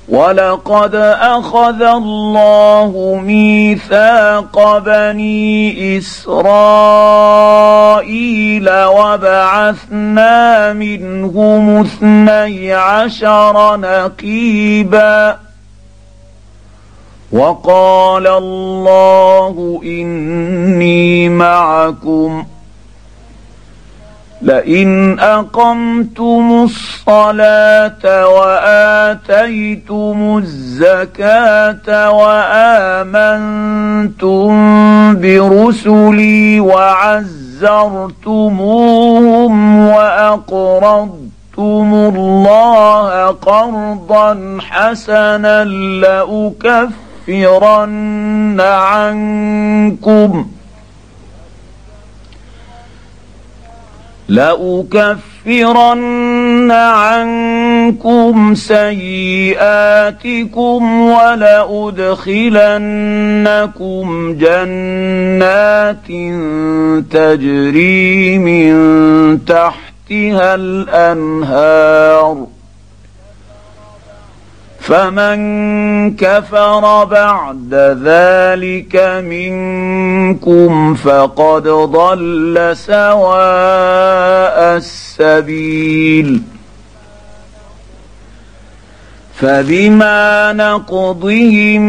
ولقد أخذ الله ميثاق بني إسرائيل وبعثنا منهم 12 نقيبا وقال الله إني معكم لئن أقمتم الصلاة وآتيتم الزكاة وآمنتم برسلي وعزرتموهم وأقرضتم الله قرضا حسنا لأكفرن عنكم سيئاتكم ولأدخلنكم جنات تجري من تحتها الأنهار فمن كفر بعد ذلك منكم فقد ضل سواء السبيل فبما نقضهم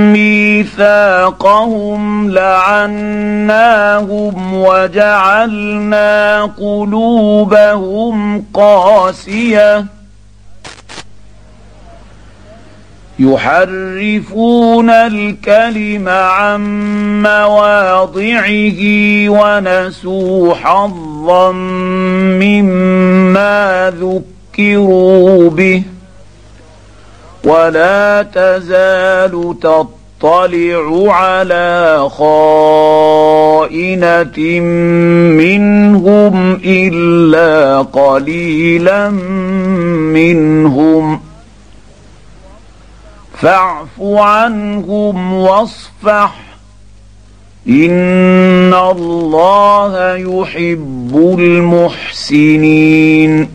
ميثاقهم لعناهم وجعلنا قلوبهم قاسية يحرفون الكلم عن مواضعه ونسوا حظا مما ذكروا به ولا تزال تطلع على خائنة منهم إلا قليلا منهم فاعف عنهم واصفح إن الله يحب المحسنين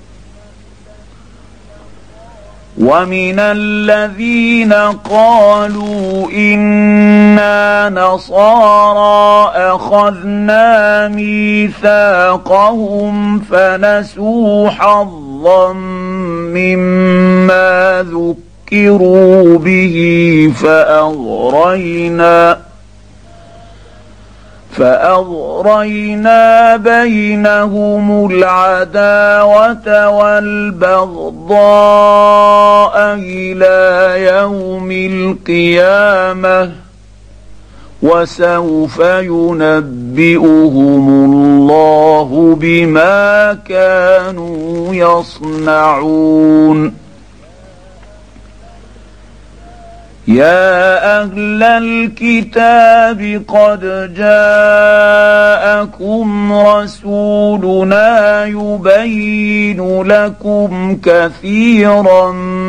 ومن الذين قالوا إنا نصارى أخذنا ميثاقهم فنسوا حظا مما ذكروا به فأغرينا بينهم العداوة والبغضاء إلى يوم القيامة وسوف ينبئهم الله بما كانوا يصنعون يا أهل الكتاب قد جاءكم رسولنا يبين لكم كثيرا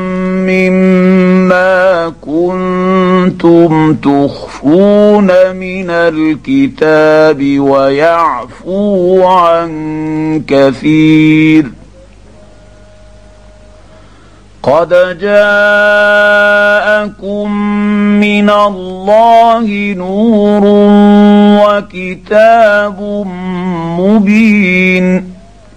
مما كنتم تخفون من الكتاب ويعفو عن كثير قد جاءكم من الله نور وكتاب مبين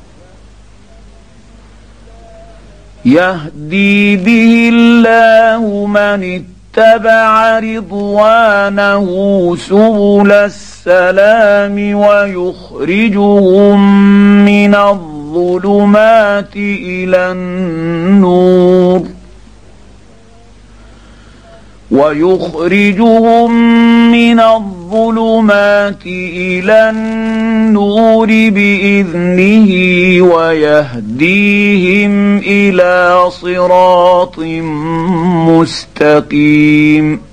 يهدي به الله من اتبع رضوانه سبل السلام ويخرجهم من الظلمات إلى النور بإذنه ويهديهم إلى صراط مستقيم